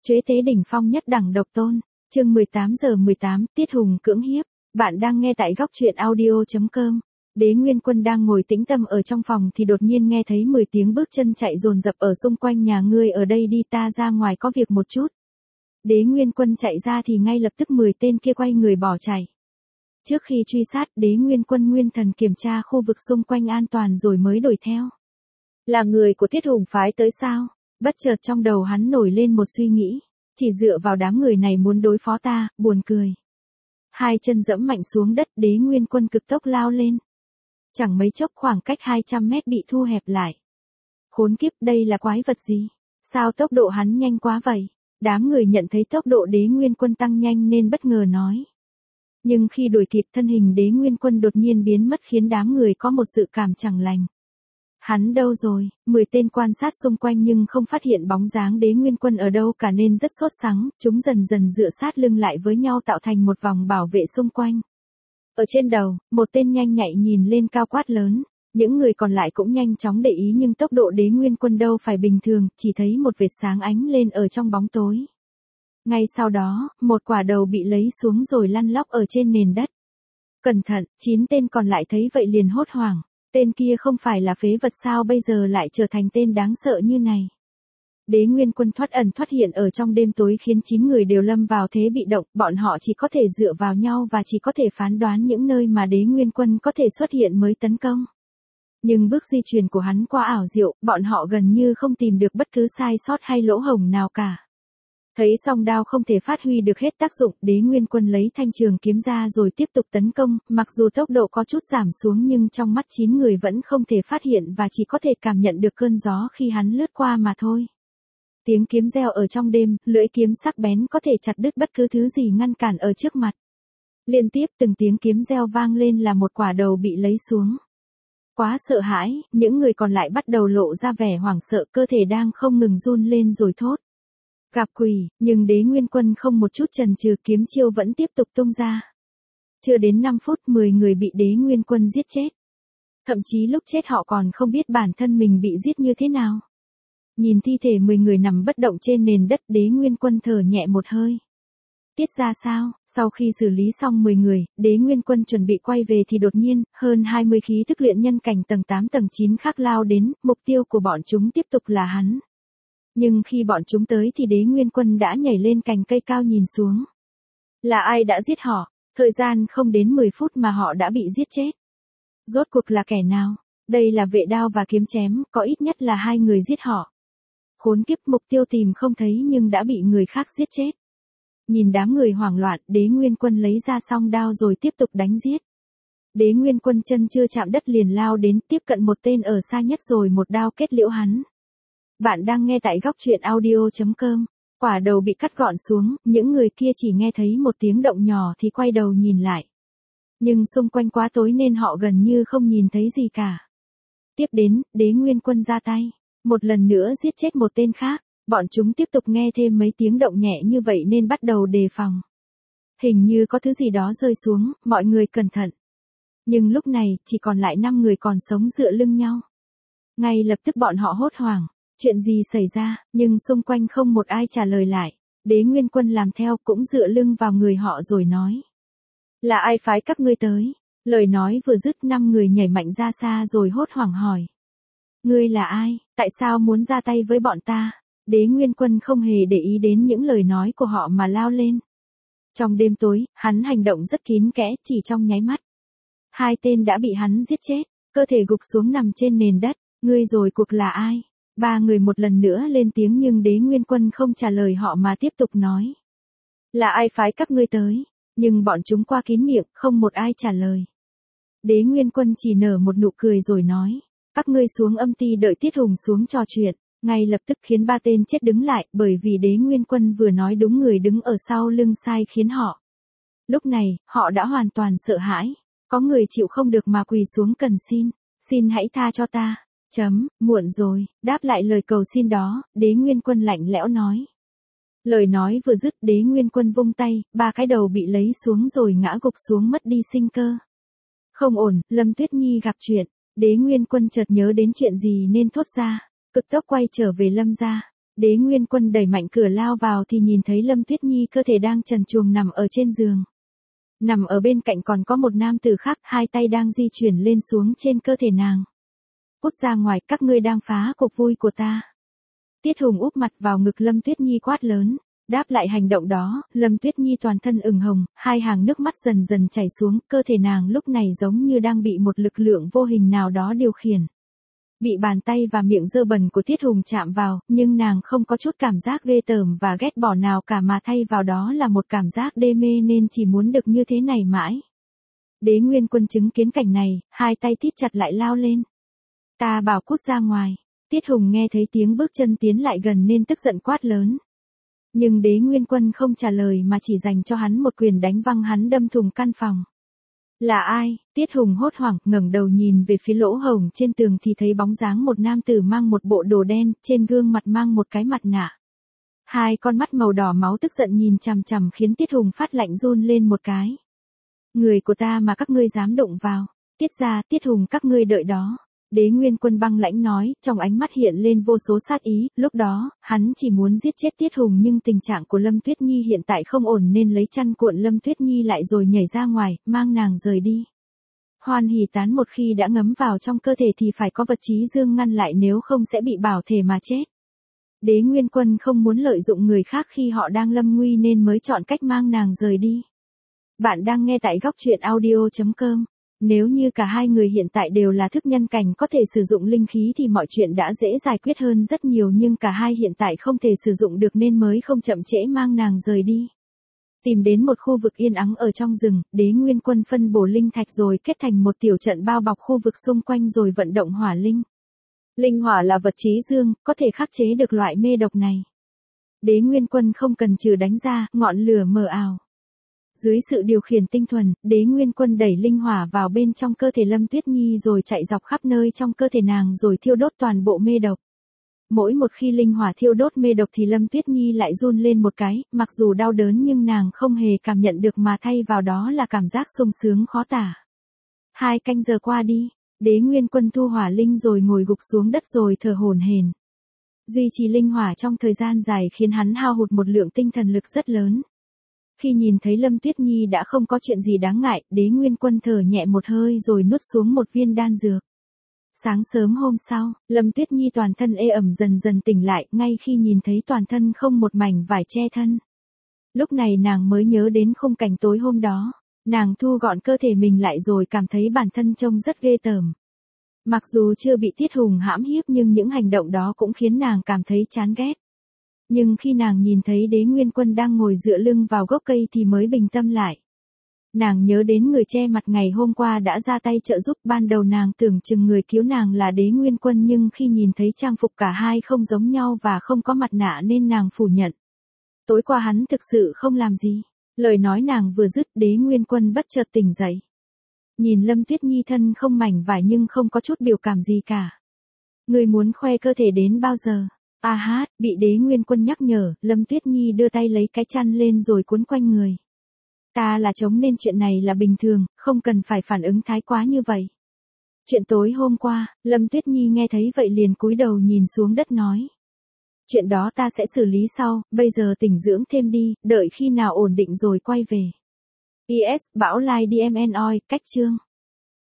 Chế tế đỉnh phong nhất đẳng độc tôn. Chương 18 Tiết Hùng cưỡng hiếp. Bạn đang nghe tại góc truyện audio.com. Đế Nguyên Quân đang ngồi tĩnh tâm ở trong phòng thì đột nhiên nghe thấy 10 tiếng bước chân chạy dồn dập ở xung quanh nhà ngươi ở đây đi, ta ra ngoài có việc một chút. Đế Nguyên Quân chạy ra thì ngay lập tức 10 tên kia quay người bỏ chạy. Trước khi truy sát, Đế Nguyên Quân nguyên thần kiểm tra khu vực xung quanh an toàn rồi mới đuổi theo. Là người của Tiết Hùng phái tới sao? Bất chợt trong đầu hắn nổi lên một suy nghĩ. Chỉ dựa vào đám người này muốn đối phó ta, buồn cười. Hai chân dẫm mạnh xuống đất, Đế Nguyên Quân cực tốc lao lên. Chẳng mấy chốc khoảng cách 200 mét bị thu hẹp lại. Khốn kiếp, đây là quái vật gì? Sao tốc độ hắn nhanh quá vậy? Đám người nhận thấy tốc độ Đế Nguyên Quân tăng nhanh nên bất ngờ nói. Nhưng khi đuổi kịp, thân hình Đế Nguyên Quân đột nhiên biến mất khiến đám người có một dự cảm chẳng lành. Hắn đâu rồi? 10 tên quan sát xung quanh nhưng không phát hiện bóng dáng Đế Nguyên Quân ở đâu cả nên rất sốt sắng, chúng dần dần dựa sát lưng lại với nhau tạo thành một vòng bảo vệ xung quanh. Ở trên đầu, một tên nhanh nhạy nhìn lên cao quát lớn, những người còn lại cũng nhanh chóng để ý nhưng tốc độ Đế Nguyên Quân đâu phải bình thường, chỉ thấy một vệt sáng ánh lên ở trong bóng tối. Ngay sau đó, một quả đầu bị lấy xuống rồi lăn lóc ở trên nền đất. Cẩn thận, 9 tên còn lại thấy vậy liền hốt hoảng. Tên kia không phải là phế vật sao bây giờ lại trở thành tên đáng sợ như này. Đế Nguyên Quân thoát ẩn thoát hiện ở trong đêm tối khiến 9 người đều lâm vào thế bị động, bọn họ chỉ có thể dựa vào nhau và chỉ có thể phán đoán những nơi mà Đế Nguyên Quân có thể xuất hiện mới tấn công. Nhưng bước di chuyển của hắn quá ảo diệu, bọn họ gần như không tìm được bất cứ sai sót hay lỗ hổng nào cả. Thấy song đao không thể phát huy được hết tác dụng, Đế Nguyên Quân lấy thanh trường kiếm ra rồi tiếp tục tấn công, mặc dù tốc độ có chút giảm xuống nhưng trong mắt 9 người vẫn không thể phát hiện và chỉ có thể cảm nhận được cơn gió khi hắn lướt qua mà thôi. Tiếng kiếm reo ở trong đêm, lưỡi kiếm sắc bén có thể chặt đứt bất cứ thứ gì ngăn cản ở trước mặt. Liên tiếp từng tiếng kiếm reo vang lên là một quả đầu bị lấy xuống. Quá sợ hãi, những người còn lại bắt đầu lộ ra vẻ hoảng sợ, cơ thể đang không ngừng run lên rồi thốt. Gặp quỷ, nhưng Đế Nguyên Quân không một chút chần chừ, kiếm chiêu vẫn tiếp tục tung ra. Chưa đến 5 phút 10 người bị Đế Nguyên Quân giết chết. Thậm chí lúc chết họ còn không biết bản thân mình bị giết như thế nào. Nhìn thi thể 10 người nằm bất động trên nền đất, Đế Nguyên Quân thở nhẹ một hơi. Tiết ra sao? Sau khi xử lý xong 10 người, Đế Nguyên Quân chuẩn bị quay về thì đột nhiên, hơn 20 khí thức luyện nhân cảnh tầng 8 tầng 9 khác lao đến, mục tiêu của bọn chúng tiếp tục là hắn. Nhưng khi bọn chúng tới thì Đế Nguyên Quân đã nhảy lên cành cây cao nhìn xuống. Là ai đã giết họ? Thời gian không đến 10 phút mà họ đã bị giết chết. Rốt cuộc là kẻ nào? Đây là vệ đao và kiếm chém, có ít nhất là 2 người giết họ. Khốn kiếp, mục tiêu tìm không thấy nhưng đã bị người khác giết chết. Nhìn đám người hoảng loạn, Đế Nguyên Quân lấy ra song đao rồi tiếp tục đánh giết. Đế Nguyên Quân chân chưa chạm đất liền lao đến, tiếp cận một tên ở xa nhất rồi một đao kết liễu hắn. Bạn đang nghe tại góc truyện audio.com. Quả đầu bị cắt gọn xuống, những người kia chỉ nghe thấy một tiếng động nhỏ thì quay đầu nhìn lại. Nhưng xung quanh quá tối nên họ gần như không nhìn thấy gì cả. Tiếp đến, Đế Nguyên Quân ra tay. Một lần nữa giết chết một tên khác. Bọn chúng tiếp tục nghe thêm mấy tiếng động nhẹ như vậy nên bắt đầu đề phòng. Hình như có thứ gì đó rơi xuống, mọi người cẩn thận. Nhưng lúc này, chỉ còn lại 5 người còn sống dựa lưng nhau. Ngay lập tức bọn họ hốt hoảng. Chuyện gì xảy ra, nhưng xung quanh không một ai trả lời lại. Đế Nguyên Quân làm theo cũng dựa lưng vào người họ rồi nói. Là ai phái các ngươi tới? Lời nói vừa dứt 5 người nhảy mạnh ra xa rồi hốt hoảng hỏi. Ngươi là ai? Tại sao muốn ra tay với bọn ta? Đế Nguyên Quân không hề để ý đến những lời nói của họ mà lao lên. Trong đêm tối, hắn hành động rất kín kẽ, chỉ trong nháy mắt. 2 tên đã bị hắn giết chết, cơ thể gục xuống nằm trên nền đất. Ngươi rồi cuộc là ai? 3 người một lần nữa lên tiếng nhưng Đế Nguyên Quân không trả lời họ mà tiếp tục nói. Là ai phái các ngươi tới? Nhưng bọn chúng qua kín miệng, không một ai trả lời. Đế Nguyên Quân chỉ nở một nụ cười rồi nói. Các ngươi xuống âm ty đợi Tiết Hùng xuống trò chuyện. Ngay lập tức khiến 3 tên chết đứng lại bởi vì Đế Nguyên Quân vừa nói đúng người đứng ở sau lưng sai khiến họ. Lúc này, họ đã hoàn toàn sợ hãi. Có người chịu không được mà quỳ xuống cần xin. Xin hãy tha cho ta. Muộn rồi, đáp lại lời cầu xin đó, Đế Nguyên Quân lạnh lẽo nói. Lời nói vừa dứt Đế Nguyên Quân vung tay, 3 cái đầu bị lấy xuống rồi ngã gục xuống mất đi sinh cơ. Không ổn, Lâm Tuyết Nhi gặp chuyện, Đế Nguyên Quân chợt nhớ đến chuyện gì nên thốt ra, cực tốc quay trở về Lâm gia. Đế Nguyên Quân đẩy mạnh cửa lao vào thì nhìn thấy Lâm Tuyết Nhi cơ thể đang trần truồng nằm ở trên giường. Nằm ở bên cạnh còn có một nam tử khác, hai tay đang di chuyển lên xuống trên cơ thể nàng. Cút ra ngoài, các ngươi đang phá cuộc vui của ta. Tiết Hùng úp mặt vào ngực Lâm Tuyết Nhi quát lớn. Đáp lại hành động đó, Lâm Tuyết Nhi toàn thân ửng hồng, hai hàng nước mắt dần dần chảy xuống, cơ thể nàng lúc này giống như đang bị một lực lượng vô hình nào đó điều khiển. Bị bàn tay và miệng dơ bẩn của Tiết Hùng chạm vào, nhưng nàng không có chút cảm giác ghê tởm và ghét bỏ nào cả mà thay vào đó là một cảm giác đê mê nên chỉ muốn được như thế này mãi. Đế Nguyên Quân chứng kiến cảnh này, hai tay thít chặt lại lao lên. Ta bảo cút ra ngoài. Tiết Hùng nghe thấy tiếng bước chân tiến lại gần nên tức giận quát lớn. Nhưng Đế Nguyên Quân không trả lời mà chỉ dành cho hắn một quyền đánh văng hắn đâm thủng căn phòng. Là ai? Tiết Hùng hốt hoảng, ngẩng đầu nhìn về phía lỗ hổng trên tường thì thấy bóng dáng một nam tử mang một bộ đồ đen, trên gương mặt mang một cái mặt nạ. Hai con mắt màu đỏ máu tức giận nhìn chằm chằm khiến Tiết Hùng phát lạnh run lên một cái. Người của ta mà các ngươi dám động vào. Tiết ra, Tiết Hùng các ngươi đợi đó. Đế Nguyên Quân băng lãnh nói, trong ánh mắt hiện lên vô số sát ý, lúc đó, hắn chỉ muốn giết chết Tiết Hùng nhưng tình trạng của Lâm Tuyết Nhi hiện tại không ổn nên lấy chăn cuộn Lâm Tuyết Nhi lại rồi nhảy ra ngoài, mang nàng rời đi. Hoan hỉ tán một khi đã ngấm vào trong cơ thể thì phải có vật trí dương ngăn lại nếu không sẽ bị bảo thể mà chết. Đế Nguyên Quân không muốn lợi dụng người khác khi họ đang lâm nguy nên mới chọn cách mang nàng rời đi. Bạn đang nghe tại góc truyện audio.com. Nếu như cả hai người hiện tại đều là thức nhân cảnh có thể sử dụng linh khí thì mọi chuyện đã dễ giải quyết hơn rất nhiều nhưng cả hai hiện tại không thể sử dụng được nên mới không chậm trễ mang nàng rời đi. Tìm đến một khu vực yên ắng ở trong rừng, Đế Nguyên Quân phân bổ linh thạch rồi kết thành một tiểu trận bao bọc khu vực xung quanh rồi vận động hỏa linh. Linh hỏa là vật trí dương, có thể khắc chế được loại mê độc này. Đế Nguyên Quân không cần trừ đánh ra, ngọn lửa mờ ảo. Dưới sự điều khiển tinh thuần, Đế Nguyên Quân đẩy linh hỏa vào bên trong cơ thể Lâm Tuyết Nhi rồi chạy dọc khắp nơi trong cơ thể nàng rồi thiêu đốt toàn bộ mê độc. Mỗi một khi linh hỏa thiêu đốt mê độc thì Lâm Tuyết Nhi lại run lên một cái, mặc dù đau đớn nhưng nàng không hề cảm nhận được mà thay vào đó là cảm giác sung sướng khó tả. 2 canh giờ qua đi, Đế Nguyên Quân thu hỏa linh rồi ngồi gục xuống đất rồi thở hổn hển. Duy trì linh hỏa trong thời gian dài khiến hắn hao hụt một lượng tinh thần lực rất lớn. Khi nhìn thấy Lâm Tuyết Nhi đã không có chuyện gì đáng ngại, Đế Nguyên Quân thở nhẹ một hơi rồi nuốt xuống một viên đan dược. Sáng sớm hôm sau, Lâm Tuyết Nhi toàn thân ê ẩm dần dần tỉnh lại, ngay khi nhìn thấy toàn thân không một mảnh vải che thân. Lúc này nàng mới nhớ đến khung cảnh tối hôm đó, nàng thu gọn cơ thể mình lại rồi cảm thấy bản thân trông rất ghê tởm. Mặc dù chưa bị Tiết Hùng hãm hiếp nhưng những hành động đó cũng khiến nàng cảm thấy chán ghét. Nhưng khi nàng nhìn thấy Đế Nguyên Quân đang ngồi dựa lưng vào gốc cây thì mới bình tâm lại. Nàng nhớ đến người che mặt ngày hôm qua đã ra tay trợ giúp, ban đầu nàng tưởng chừng người cứu nàng là Đế Nguyên Quân nhưng khi nhìn thấy trang phục cả hai không giống nhau và không có mặt nạ nên nàng phủ nhận. Tối qua hắn thực sự không làm gì. Lời nói nàng vừa dứt Đế Nguyên Quân bất chợt tỉnh dậy. Nhìn Lâm Tuyết Nhi thân không mảnh vải nhưng không có chút biểu cảm gì cả. Người muốn khoe cơ thể đến bao giờ? Bị Đế Nguyên Quân nhắc nhở, Lâm Tuyết Nhi đưa tay lấy cái chăn lên rồi cuốn quanh người. Ta là trống nên chuyện này là bình thường, không cần phải phản ứng thái quá như vậy. Chuyện tối hôm qua, Lâm Tuyết Nhi nghe thấy vậy liền cúi đầu nhìn xuống đất nói. Chuyện đó ta sẽ xử lý sau, bây giờ tĩnh dưỡng thêm đi, đợi khi nào ổn định rồi quay về. Bão like DMN cách chương.